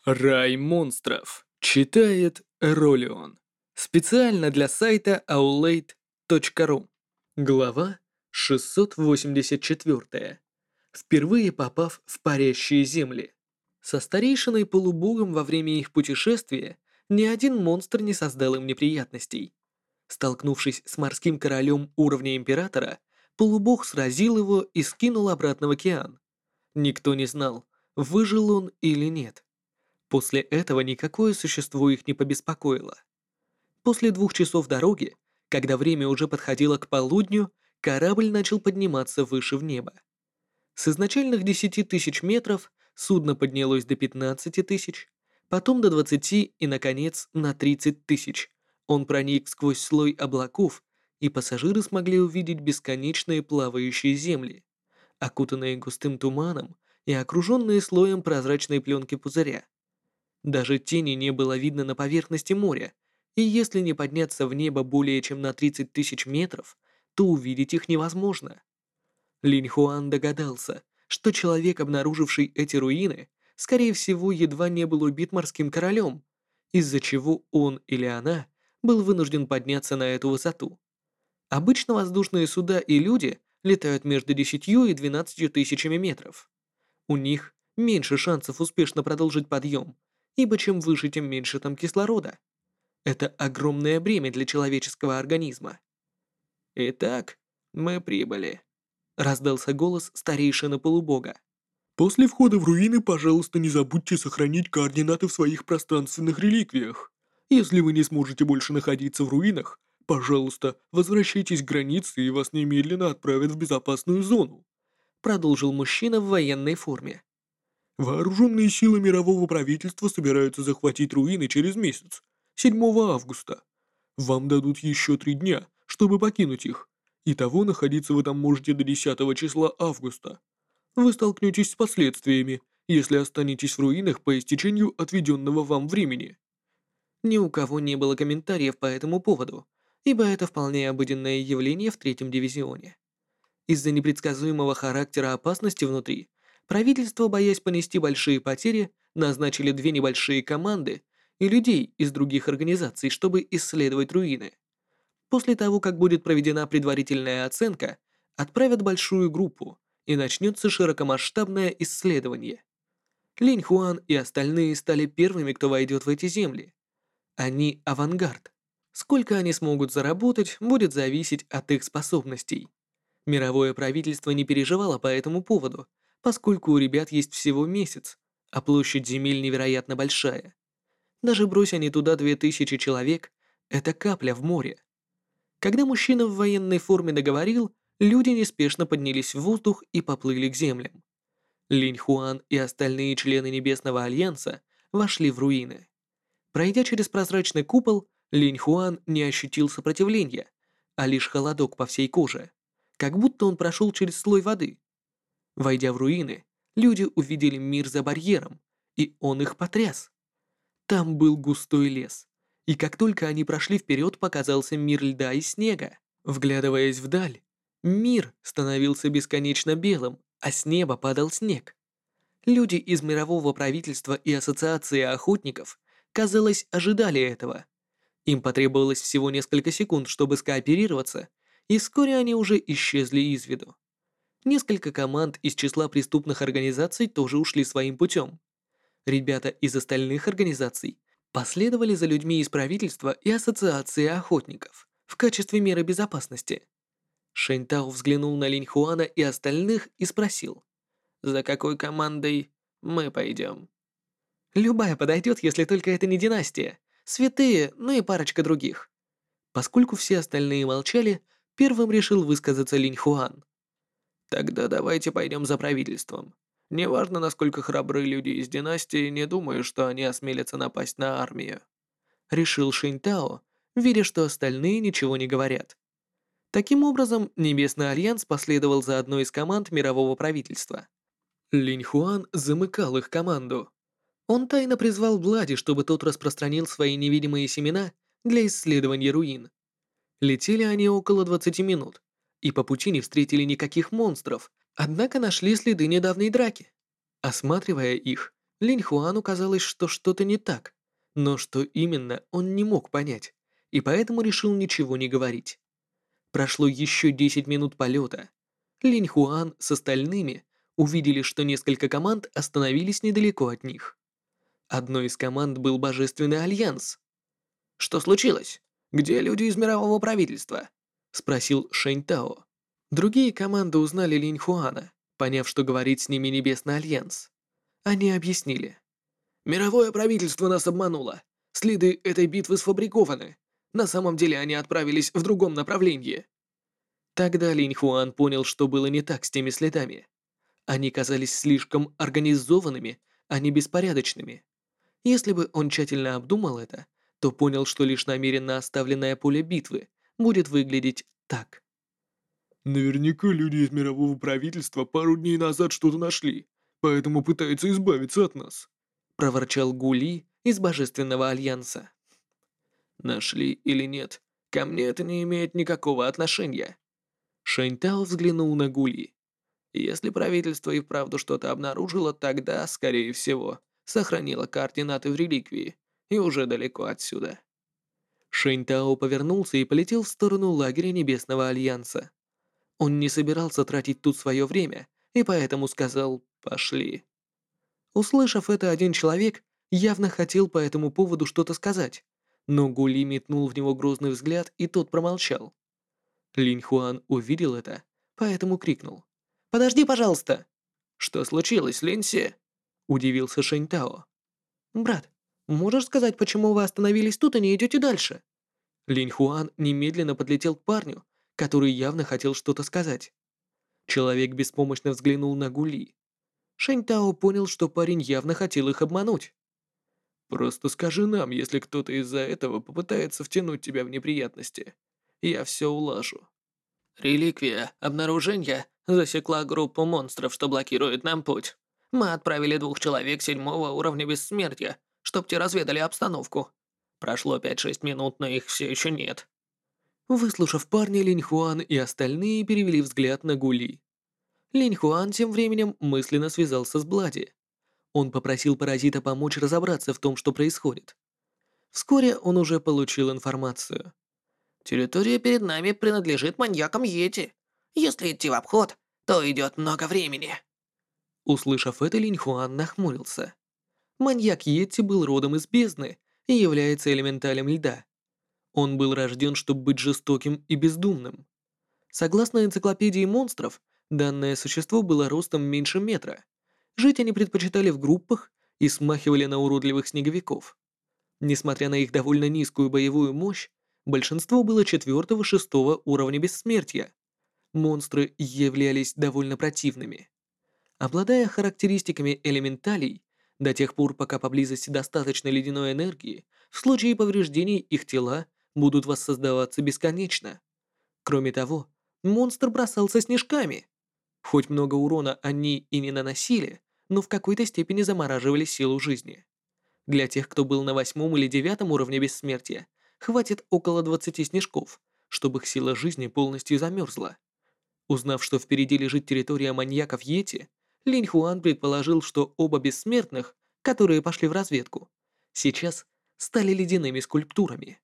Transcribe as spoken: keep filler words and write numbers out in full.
Рай монстров. Читает Ролион. Специально для сайта аулейт точка ру. Глава шестьсот восемьдесят четыре. Впервые попав в парящие земли. Со старейшиной полубогом во время их путешествия ни один монстр не создал им неприятностей. Столкнувшись с морским королем уровня императора, полубог сразил его и скинул обратно в океан. Никто не знал, выжил он или нет. После этого никакое существо их не побеспокоило. После двух часов дороги, когда время уже подходило к полудню, корабль начал подниматься выше в небо. С изначальных десяти тысяч метров судно поднялось до пятнадцати тысяч, потом до двадцати и, наконец, на тридцать тысяч. Он проник сквозь слой облаков, и пассажиры смогли увидеть бесконечные плавающие земли, окутанные густым туманом и окруженные слоем прозрачной пленки пузыря. Даже тени не было видно на поверхности моря, и если не подняться в небо более чем на тридцать тысяч метров, то увидеть их невозможно. Линь Хуан догадался, что человек, обнаруживший эти руины, скорее всего, едва не был убит морским королем, из-за чего он или она был вынужден подняться на эту высоту. Обычно воздушные суда и люди летают между десятью и двенадцатью тысячами метров. У них меньше шансов успешно продолжить подъем, ибо чем выше, тем меньше там кислорода. Это огромное бремя для человеческого организма. «Итак, мы прибыли», — раздался голос старейшины полубога. После входа в руины, пожалуйста, не забудьте сохранить координаты в своих пространственных реликвиях. Если вы не сможете больше находиться в руинах, пожалуйста, возвращайтесь к границе и вас немедленно отправят в безопасную зону. Продолжил мужчина в военной форме. Вооруженные силы мирового правительства собираются захватить руины через месяц, седьмого августа. Вам дадут еще три дня, чтобы покинуть их. Итого находиться вы там можете до десятого числа августа. Вы столкнетесь с последствиями, если останетесь в руинах по истечению отведенного вам времени. Ни у кого не было комментариев по этому поводу, ибо это вполне обыденное явление в третьем дивизионе. Из-за непредсказуемого характера опасности внутри, правительство, боясь понести большие потери, назначили две небольшие команды и людей из других организаций, чтобы исследовать руины. После того, как будет проведена предварительная оценка, отправят большую группу, и начнется широкомасштабное исследование. Линь Хуан и остальные стали первыми, кто войдет в эти земли. Они авангард. Сколько они смогут заработать, будет зависеть от их способностей. Мировое правительство не переживало по этому поводу, поскольку у ребят есть всего месяц, а площадь земель невероятно большая. Даже брось они туда две тысячи человек, это капля в море. Когда мужчина в военной форме договорил, люди неспешно поднялись в воздух и поплыли к землям. Линь Хуан и остальные члены Небесного Альянса вошли в руины. Пройдя через прозрачный купол, Линь Хуан не ощутил сопротивления, а лишь холодок по всей коже, как будто он прошел через слой воды. Войдя в руины, люди увидели мир за барьером, и он их потряс. Там был густой лес, и как только они прошли вперед, показался мир льда и снега. Вглядываясь вдаль, мир становился бесконечно белым, а с неба падал снег. Люди из мирового правительства и ассоциации охотников, казалось, ожидали этого. Им потребовалось всего несколько секунд, чтобы скооперироваться, и вскоре они уже исчезли из виду. Несколько команд из числа преступных организаций тоже ушли своим путем. Ребята из остальных организаций последовали за людьми из правительства и ассоциации охотников в качестве меры безопасности. Шэнь Тао взглянул на Линь Хуана и остальных и спросил: «За какой командой мы пойдем?» «Любая подойдет, если только это не династия. Святые, ну и парочка других». Поскольку все остальные молчали, первым решил высказаться Линь Хуан. Тогда давайте пойдем за правительством. Неважно, насколько храбры люди из династии, не думаю, что они осмелятся напасть на армию. Решил Шэнь Тао, видя, что остальные ничего не говорят. Таким образом, Небесный Альянс последовал за одной из команд мирового правительства. Линь Хуан замыкал их команду. Он тайно призвал Блади, чтобы тот распространил свои невидимые семена для исследования руин. Летели они около двадцати минут, и по пути не встретили никаких монстров, однако нашли следы недавней драки. Осматривая их, Линь Хуану казалось, что что-то не так, но что именно он не мог понять, и поэтому решил ничего не говорить. Прошло еще десять минут полета. Линь Хуан с остальными увидели, что несколько команд остановились недалеко от них. Одной из команд был Божественный Альянс. «Что случилось? Где люди из мирового правительства?» — спросил Шэнь Тао. Другие команды узнали Линь Хуана, поняв, что говорит с ними Небесный Альянс. Они объяснили. «Мировое правительство нас обмануло. Следы этой битвы сфабрикованы. На самом деле они отправились в другом направлении». Тогда Линь Хуан понял, что было не так с теми следами. Они казались слишком организованными, а не беспорядочными. Если бы он тщательно обдумал это, то понял, что лишь намеренно оставленное поле битвы будет выглядеть так. Наверняка люди из мирового правительства пару дней назад что-то нашли, поэтому пытаются избавиться от нас. Проворчал Гули из Божественного Альянса. Нашли или нет, ко мне это не имеет никакого отношения. Шэнь Тао взглянул на Гули. Если правительство и вправду что-то обнаружило, тогда, скорее всего, сохранило координаты в реликвии и уже далеко отсюда. Шэнь Тао повернулся и полетел в сторону лагеря Небесного Альянса. Он не собирался тратить тут свое время, и поэтому сказал «пошли». Услышав это, один человек явно хотел по этому поводу что-то сказать, но Гули метнул в него грозный взгляд, и тот промолчал. Линь Хуан увидел это, поэтому крикнул. «Подожди, пожалуйста!» «Что случилось, Линси?» — удивился Шэнь Тао. «Брат, можешь сказать, почему вы остановились тут и не идете дальше?» Линь Хуан немедленно подлетел к парню, который явно хотел что-то сказать. Человек беспомощно взглянул на Гули. Шэнь Тао понял, что парень явно хотел их обмануть. «Просто скажи нам, если кто-то из-за этого попытается втянуть тебя в неприятности. Я все улажу». «Реликвия обнаружения засекла группу монстров, что блокирует нам путь. Мы отправили двух человек седьмого уровня бессмертия, чтоб те разведали обстановку. Прошло пять-шесть минут, но их все еще нет». Выслушав парня, Линь Хуан и остальные перевели взгляд на Гули. Линь Хуан тем временем мысленно связался с Блади. Он попросил паразита помочь разобраться в том, что происходит. Вскоре он уже получил информацию. «Территория перед нами принадлежит маньякам Йети. Если идти в обход, то идет много времени». Услышав это, Линь Хуан нахмурился. Маньяк Йети был родом из бездны и является элементалем льда. Он был рожден, чтобы быть жестоким и бездумным. Согласно энциклопедии монстров, данное существо было ростом меньше метра. Жить они предпочитали в группах и смахивали на уродливых снеговиков. Несмотря на их довольно низкую боевую мощь, большинство было четвертого-шестого уровня бессмертия. Монстры являлись довольно противными. Обладая характеристиками элементалей, до тех пор, пока поблизости достаточно ледяной энергии, в случае повреждений их тела будут воссоздаваться бесконечно. Кроме того, монстр бросался снежками. Хоть много урона они и не наносили, но в какой-то степени замораживали силу жизни. Для тех, кто был на восьмом или девятом уровне бессмертия, хватит около двадцати снежков, чтобы их сила жизни полностью замерзла. Узнав, что впереди лежит территория маньяков Йети, Линь Хуан предположил, что оба бессмертных, которые пошли в разведку, сейчас стали ледяными скульптурами.